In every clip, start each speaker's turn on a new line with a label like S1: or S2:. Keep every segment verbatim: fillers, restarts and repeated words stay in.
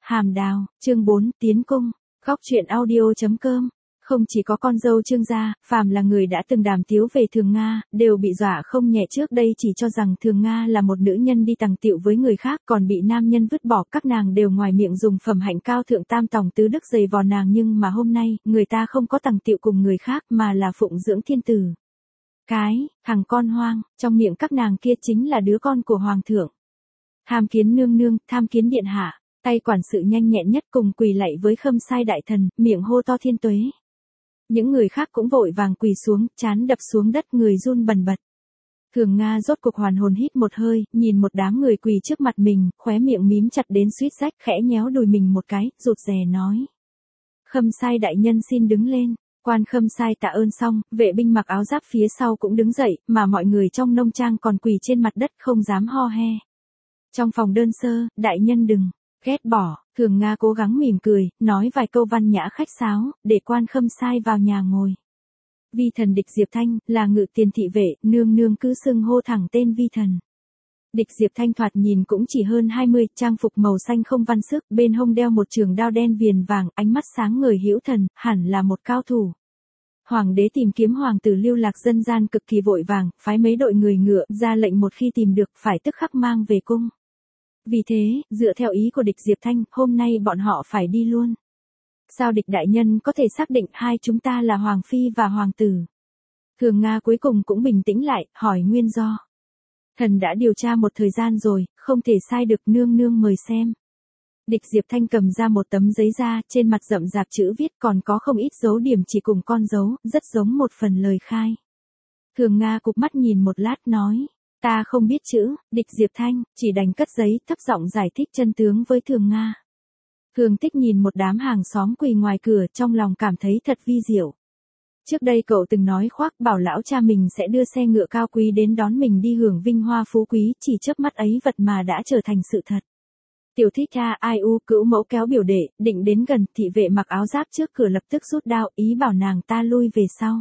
S1: Hàm Đào, chương bốn, Tiến Cung, Góc truyện audio chấm com. Không chỉ có con dâu Trương gia, phàm là người đã từng đàm tiếu về Thường Nga, đều bị dọa không nhẹ trước đây chỉ cho rằng Thường Nga là một nữ nhân đi tằng tiệu với người khác còn bị nam nhân vứt bỏ, các nàng đều ngoài miệng dùng phẩm hạnh cao thượng tam tòng tứ đức giày vò nàng, nhưng mà hôm nay, người ta không có tằng tiệu cùng người khác mà là phụng dưỡng thiên tử. Cái, thằng con hoang, trong miệng các nàng kia chính là đứa con của hoàng thượng. Tham kiến nương nương, tham kiến điện hạ. Tay quản sự nhanh nhẹn nhất cùng quỳ lạy với Khâm Sai đại thần, miệng hô to thiên tuế. Những người khác cũng vội vàng quỳ xuống, trán đập xuống đất, người run bần bật. Thường Nga rốt cuộc hoàn hồn hít một hơi, nhìn một đám người quỳ trước mặt mình, khóe miệng mím chặt đến suýt rách, khẽ nhéo đùi mình một cái, rụt rè nói. Khâm Sai đại nhân xin đứng lên. Quan Khâm Sai tạ ơn xong, vệ binh mặc áo giáp phía sau cũng đứng dậy, mà mọi người trong nông trang còn quỳ trên mặt đất không dám ho he. Trong phòng đơn sơ, đại nhân đừng ghét bỏ, Thường Nga cố gắng mỉm cười, nói vài câu văn nhã khách sáo, để Quan Khâm Sai vào nhà ngồi. Vi thần Địch Diệp Thanh, là ngự tiền thị vệ, nương nương cứ xưng hô thẳng tên vi thần. Địch Diệp Thanh thoạt nhìn cũng chỉ hơn hai mươi, trang phục màu xanh không văn sức, bên hông đeo một trường đao đen viền vàng, ánh mắt sáng ngời hữu thần, hẳn là một cao thủ. Hoàng đế tìm kiếm hoàng tử lưu lạc dân gian cực kỳ vội vàng, phái mấy đội người ngựa, ra lệnh một khi tìm được, phải tức khắc mang về cung. Vì thế, dựa theo ý của Địch Diệp Thanh, hôm nay bọn họ phải đi luôn. Sao Địch đại nhân có thể xác định hai chúng ta là hoàng phi và hoàng tử? Thường Nga cuối cùng cũng bình tĩnh lại, hỏi nguyên do. Thần đã điều tra một thời gian rồi, không thể sai được, nương nương mời xem. Địch Diệp Thanh cầm ra một tấm giấy ra, trên mặt rậm rạp chữ viết, còn có không ít dấu điểm chỉ cùng con dấu, rất giống một phần lời khai. Thường Nga cụp mắt nhìn một lát nói. Ta không biết chữ. Địch Diệp Thanh chỉ đành cất giấy, thấp giọng giải thích chân tướng với Thường Nga. Thường Tích nhìn một đám hàng xóm quỳ ngoài cửa, trong lòng cảm thấy thật vi diệu. Trước đây cậu từng nói khoác bảo lão cha mình sẽ đưa xe ngựa cao quý đến đón mình đi hưởng vinh hoa phú quý, chỉ chớp mắt ấy vật mà đã trở thành sự thật. Tiểu Thích Ca ai u, cữu mẫu kéo biểu đệ, định đến gần, thị vệ mặc áo giáp trước cửa lập tức rút đao, ý bảo nàng ta lui về sau.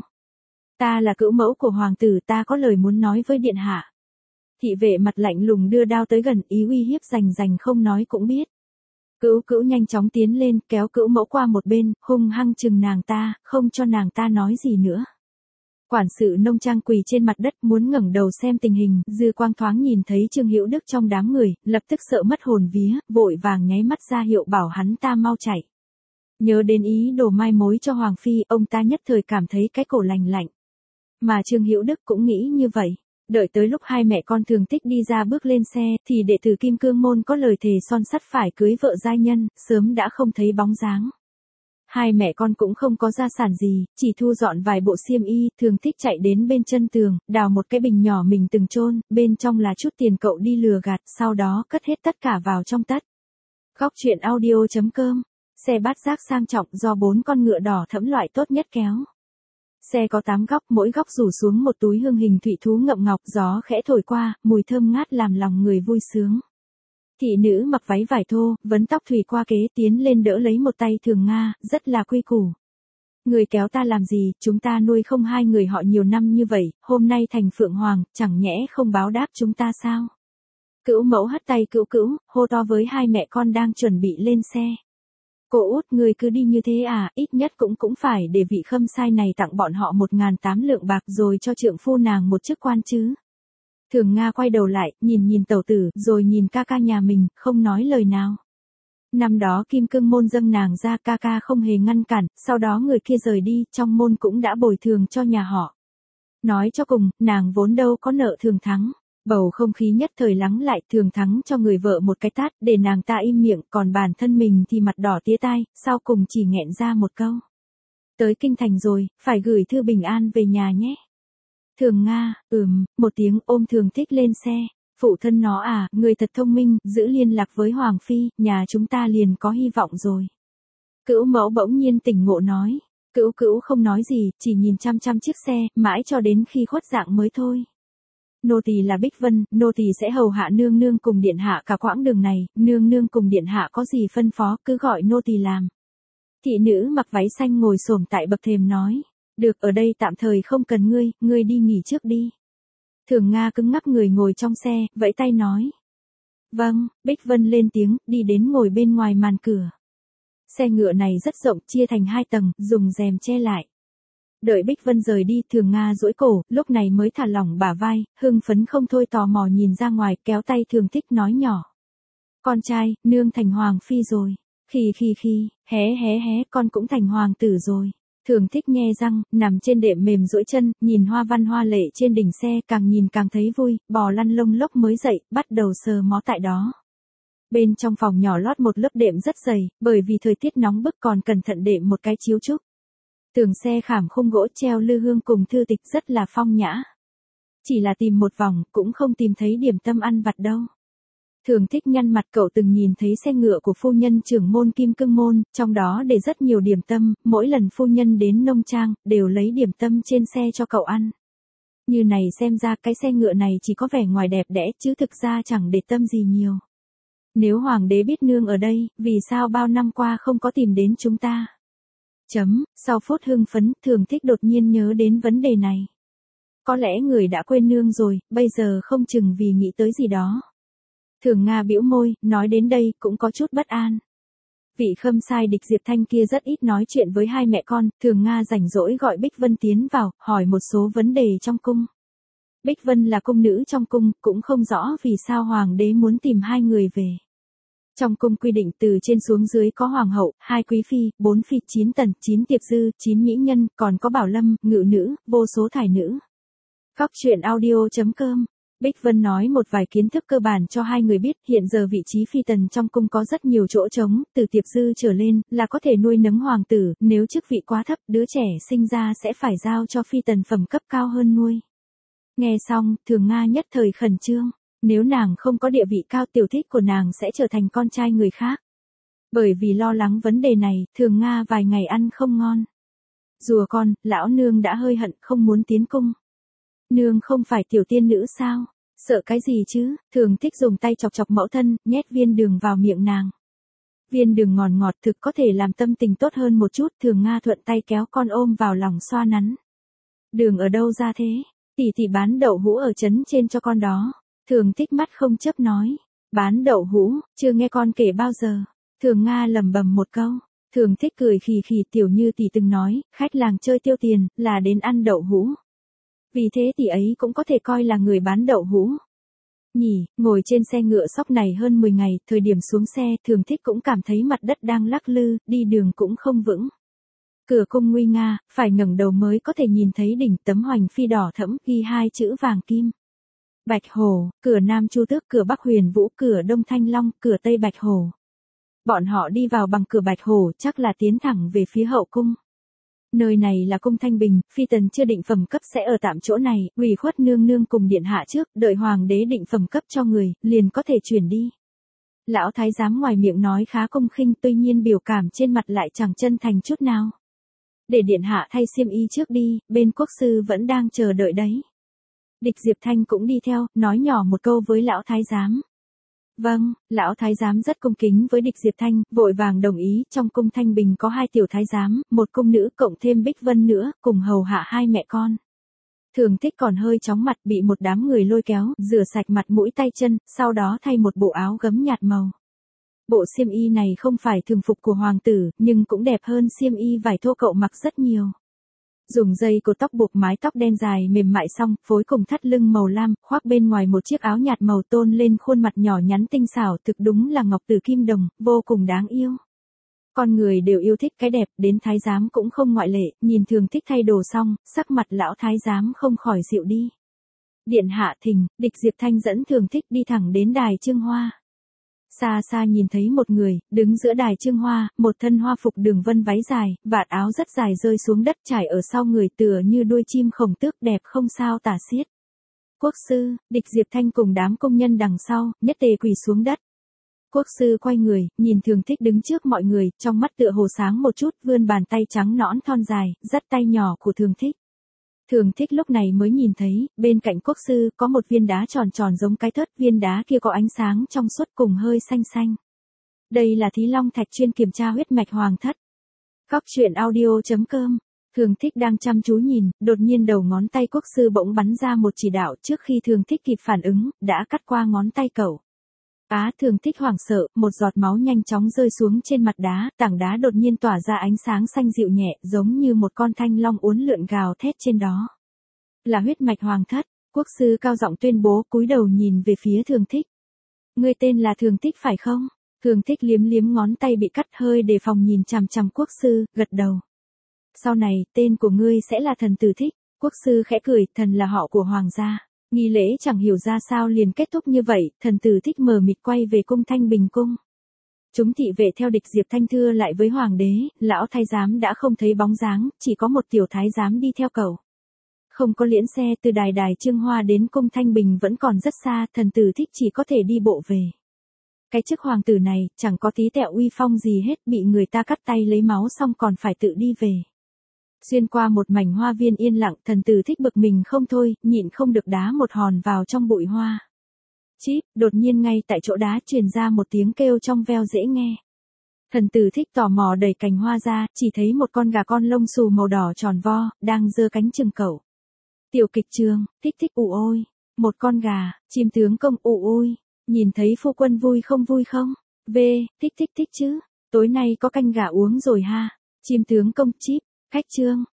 S1: Ta là cữu mẫu của hoàng tử, ta có lời muốn nói với điện hạ. Thị vệ mặt lạnh lùng đưa đao tới gần, ý uy hiếp rành rành không nói cũng biết. Cữu cữu nhanh chóng tiến lên, kéo cữu mẫu qua một bên, hung hăng chừng nàng ta, không cho nàng ta nói gì nữa. Quản sự nông trang quỳ trên mặt đất muốn ngẩng đầu xem tình hình, dư quang thoáng nhìn thấy Trương Hữu Đức trong đám người, lập tức sợ mất hồn vía, vội vàng nháy mắt ra hiệu bảo hắn ta mau chạy. Nhớ đến ý đồ mai mối cho hoàng phi, ông ta nhất thời cảm thấy cái cổ lành lạnh. Mà Trương Hữu Đức cũng nghĩ như vậy. Đợi tới lúc hai mẹ con Thường Tích đi ra bước lên xe, thì đệ tử Kim Cương môn có lời thề son sắt phải cưới vợ giai nhân, sớm đã không thấy bóng dáng. Hai mẹ con cũng không có gia sản gì, chỉ thu dọn vài bộ xiêm y, Thường Tích chạy đến bên chân tường, đào một cái bình nhỏ mình từng chôn, bên trong là chút tiền cậu đi lừa gạt, sau đó cất hết tất cả vào trong tất. Góc truyện audio chấm com, xe bát giác sang trọng do bốn con ngựa đỏ thẫm loại tốt nhất kéo. Xe có tám góc, mỗi góc rủ xuống một túi hương hình thủy thú ngậm ngọc, gió khẽ thổi qua, mùi thơm ngát làm lòng người vui sướng. Thị nữ mặc váy vải thô, vấn tóc thủy qua kế tiến lên đỡ lấy một tay Thường Nga, rất là quy củ. Người kéo ta làm gì, chúng ta nuôi không hai người họ nhiều năm như vậy, hôm nay thành phượng hoàng, chẳng nhẽ không báo đáp chúng ta sao? Cữu mẫu hất tay cữu cữu, hô to với hai mẹ con đang chuẩn bị lên xe. Cô út, người cứ đi như thế à, ít nhất cũng cũng phải để vị Khâm Sai này tặng bọn họ một ngàn tám lượng bạc rồi cho trượng phu nàng một chức quan chứ. Thường Nga quay đầu lại, nhìn nhìn tẩu tử, rồi nhìn ca ca nhà mình, không nói lời nào. Năm đó Kim Cương môn dâng nàng ra, ca ca không hề ngăn cản, sau đó người kia rời đi, trong môn cũng đã bồi thường cho nhà họ. Nói cho cùng, nàng vốn đâu có nợ Thường Thắng. Bầu không khí nhất thời lắng lại, Thường Thắng cho người vợ một cái tát, để nàng ta im miệng, còn bản thân mình thì mặt đỏ tía tai, sau cùng chỉ nghẹn ra một câu. Tới kinh thành rồi, phải gửi thư bình an về nhà nhé. Thường Nga, ừm, một tiếng ôm Thường Tích lên xe. Phụ thân nó à, người thật thông minh, giữ liên lạc với Hoàng Phi, nhà chúng ta liền có hy vọng rồi. Cữu mẫu bỗng nhiên tỉnh ngộ nói. Cữu cữu không nói gì, chỉ nhìn chăm chăm chiếc xe, mãi cho đến khi khuất dạng mới thôi. Nô tỳ là Bích Vân, nô tỳ sẽ hầu hạ nương nương cùng điện hạ cả quãng đường này, nương nương cùng điện hạ có gì phân phó cứ gọi nô tỳ làm. Thị nữ mặc váy xanh ngồi xổm tại bậc thềm nói, được, ở đây tạm thời không cần ngươi, ngươi đi nghỉ trước đi. Thường Nga cứng ngắc người ngồi trong xe, vẫy tay nói. Vâng, Bích Vân lên tiếng, đi đến ngồi bên ngoài màn cửa. Xe ngựa này rất rộng, chia thành hai tầng, dùng rèm che lại. Đợi Bích Vân rời đi, Thường Nga duỗi cổ, lúc này mới thả lỏng bả vai, hưng phấn không thôi tò mò nhìn ra ngoài, kéo tay Thường Thích nói nhỏ. Con trai, nương thành hoàng phi rồi. Khì khì khì, hé hé hé, con cũng thành hoàng tử rồi. Thường Thích nhe răng, nằm trên đệm mềm duỗi chân, nhìn hoa văn hoa lệ trên đỉnh xe, càng nhìn càng thấy vui, bò lăn lông lốc mới dậy, bắt đầu sờ mó tại đó. Bên trong phòng nhỏ lót một lớp đệm rất dày, bởi vì thời tiết nóng bức còn cẩn thận đệm một cái chiếu trúc. Tường xe khảm khung gỗ treo lư hương cùng thư tịch rất là phong nhã. Chỉ là tìm một vòng, cũng không tìm thấy điểm tâm ăn vặt đâu. Thường Thích nhăn mặt, cậu từng nhìn thấy xe ngựa của phu nhân trưởng môn Kim Cương Môn, trong đó để rất nhiều điểm tâm, mỗi lần phu nhân đến nông trang, đều lấy điểm tâm trên xe cho cậu ăn. Như này xem ra cái xe ngựa này chỉ có vẻ ngoài đẹp đẽ chứ thực ra chẳng để tâm gì nhiều. Nếu hoàng đế biết nương ở đây, vì sao bao năm qua không có tìm đến chúng ta? Chấm, sau phút hưng phấn, Thường Thích đột nhiên nhớ đến vấn đề này. Có lẽ người đã quên nương rồi, bây giờ không chừng vì nghĩ tới gì đó. Thường Nga bĩu môi, nói đến đây cũng có chút bất an. Vị khâm sai Địch Diệp Thanh kia rất ít nói chuyện với hai mẹ con, Thường Nga rảnh rỗi gọi Bích Vân tiến vào, hỏi một số vấn đề trong cung. Bích Vân là cung nữ trong cung, cũng không rõ vì sao hoàng đế muốn tìm hai người về. Trong cung quy định từ trên xuống dưới có hoàng hậu, hai quý phi, bốn phi, chín tần, chín tiệp dư, chín mỹ nhân, còn có bảo lâm, ngự nữ, vô số thải nữ. Góc truyện audio chấm com. Bích Vân nói một vài kiến thức cơ bản cho hai người biết, hiện giờ vị trí phi tần trong cung có rất nhiều chỗ trống, từ tiệp dư trở lên, là có thể nuôi nấng hoàng tử, nếu chức vị quá thấp, đứa trẻ sinh ra sẽ phải giao cho phi tần phẩm cấp cao hơn nuôi. Nghe xong, Thường Nga nhất thời khẩn trương, nếu nàng không có địa vị cao, tiểu thích của nàng sẽ trở thành con trai người khác. Bởi vì lo lắng vấn đề này, Thường Nga vài ngày ăn không ngon. Rùa con, lão nương đã hơi hận, không muốn tiến cung. Nương không phải tiểu tiên nữ sao? Sợ cái gì chứ? Thường Thích dùng tay chọc chọc mẫu thân, nhét viên đường vào miệng nàng. Viên đường ngọt ngọt thực có thể làm tâm tình tốt hơn một chút, Thường Nga thuận tay kéo con ôm vào lòng xoa nắn. Đường ở đâu ra thế? Tỷ tỷ bán đậu hũ ở trấn trên cho con đó. Thường Thích mắt không chớp nói. Bán đậu hũ, chưa nghe con kể bao giờ. Thường Nga lẩm bẩm một câu. Thường Thích cười khì khì, tiểu như tỷ từng nói, khách làng chơi tiêu tiền, là đến ăn đậu hũ. Vì thế tỷ ấy cũng có thể coi là người bán đậu hũ. Nhỉ, ngồi trên xe ngựa sóc này hơn mười ngày, thời điểm xuống xe, Thường Thích cũng cảm thấy mặt đất đang lắc lư, đi đường cũng không vững. Cửa cung nguy nga, phải ngẩng đầu mới có thể nhìn thấy đỉnh tấm hoành phi đỏ thẫm, ghi hai chữ vàng kim. Bạch Hổ, cửa Nam Chu Tước, cửa Bắc Huyền Vũ, cửa Đông Thanh Long, cửa Tây Bạch Hổ. Bọn họ đi vào bằng cửa Bạch Hổ, chắc là tiến thẳng về phía hậu cung. Nơi này là cung Thanh Bình, phi tần chưa định phẩm cấp sẽ ở tạm chỗ này, ủy khuất nương nương cùng điện hạ trước, đợi hoàng đế định phẩm cấp cho người, liền có thể chuyển đi. Lão thái giám ngoài miệng nói khá cung khinh, tuy nhiên biểu cảm trên mặt lại chẳng chân thành chút nào. Để điện hạ thay xiêm y trước đi, bên quốc sư vẫn đang chờ đợi đấy. Địch Diệp Thanh cũng đi theo, nói nhỏ một câu với lão thái giám. Vâng, lão thái giám rất cung kính với Địch Diệp Thanh, vội vàng đồng ý, trong cung Thanh Bình có hai tiểu thái giám, một cung nữ cộng thêm Bích Vân nữa, cùng hầu hạ hai mẹ con. Thường Thích còn hơi chóng mặt, bị một đám người lôi kéo, rửa sạch mặt mũi tay chân, sau đó thay một bộ áo gấm nhạt màu. Bộ xiêm y này không phải thường phục của hoàng tử, nhưng cũng đẹp hơn xiêm y vải thô cậu mặc rất nhiều. Dùng dây cột tóc buộc mái tóc đen dài mềm mại xong, phối cùng thắt lưng màu lam, khoác bên ngoài một chiếc áo nhạt màu tôn lên khuôn mặt nhỏ nhắn tinh xảo, thực đúng là ngọc từ kim đồng, vô cùng đáng yêu. Con người đều yêu thích cái đẹp, đến thái giám cũng không ngoại lệ, nhìn Thường Thích thay đồ xong, sắc mặt lão thái giám không khỏi dịu đi. Điện hạ thỉnh, Địch Diệp Thanh dẫn Thường Thích đi thẳng đến đài Trương Hoa. Xa xa nhìn thấy một người, đứng giữa đài Trương Hoa, một thân hoa phục đường vân váy dài, vạt áo rất dài rơi xuống đất trải ở sau người tựa như đuôi chim khổng tước đẹp không sao tả xiết. Quốc sư, Địch Diệp Thanh cùng đám công nhân đằng sau, nhất tề quỳ xuống đất. Quốc sư quay người, nhìn Thường Thích đứng trước mọi người, trong mắt tựa hồ sáng một chút, vươn bàn tay trắng nõn thon dài, dắt tay nhỏ của Thường Thích. Thường Thích lúc này mới nhìn thấy, bên cạnh quốc sư có một viên đá tròn tròn giống cái thớt, viên đá kia có ánh sáng trong suốt cùng hơi xanh xanh. Đây là Thí Long Thạch chuyên kiểm tra huyết mạch hoàng thất. Góc truyện audio chấm com. Thường Thích đang chăm chú nhìn, đột nhiên đầu ngón tay quốc sư bỗng bắn ra một chỉ đạo, trước khi Thường Thích kịp phản ứng, đã cắt qua ngón tay cậu. Á Thường Thích hoảng sợ, một giọt máu nhanh chóng rơi xuống trên mặt đá, tảng đá đột nhiên tỏa ra ánh sáng xanh dịu nhẹ, giống như một con thanh long uốn lượn gào thét trên đó. Là huyết mạch hoàng thất, quốc sư cao giọng tuyên bố, cúi đầu nhìn về phía Thường Thích. Ngươi tên là Thường Thích phải không? Thường Thích liếm liếm ngón tay bị cắt hơi đề phòng nhìn chằm chằm quốc sư, gật đầu. Sau này, tên của ngươi sẽ là Thần Tử Thích. Quốc sư khẽ cười, thần là họ của hoàng gia. Nghi lễ chẳng hiểu ra sao liền kết thúc như vậy, Thần Tử Thích mờ mịt quay về cung Thanh Bình cung. Chúng thị vệ theo địch Diệp Thanh thưa lại với hoàng đế, lão thái giám đã không thấy bóng dáng, chỉ có một tiểu thái giám đi theo cậu. Không có liễn xe từ đài đài Trương Hoa đến cung Thanh Bình vẫn còn rất xa, Thần Tử Thích chỉ có thể đi bộ về. Cái chức hoàng tử này, chẳng có tí tẹo uy phong gì hết, bị người ta cắt tay lấy máu xong còn phải tự đi về. Xuyên qua một mảnh hoa viên yên lặng, Thần Tử Thích bực mình không thôi, nhịn không được đá một hòn vào trong bụi hoa. Chíp, đột nhiên ngay tại chỗ đá truyền ra một tiếng kêu trong veo dễ nghe. Thần Tử Thích tò mò đẩy cành hoa ra, chỉ thấy một con gà con lông xù màu đỏ tròn vo, đang giơ cánh chừng cậu. Tiểu kịch trường, Thích Thích ù ôi. Một con gà, chim tướng công ù ôi. Nhìn thấy phu quân vui không vui không? V, thích thích thích chứ. Tối nay có canh gà uống rồi ha. Chim tướng công Chíp, khách trương.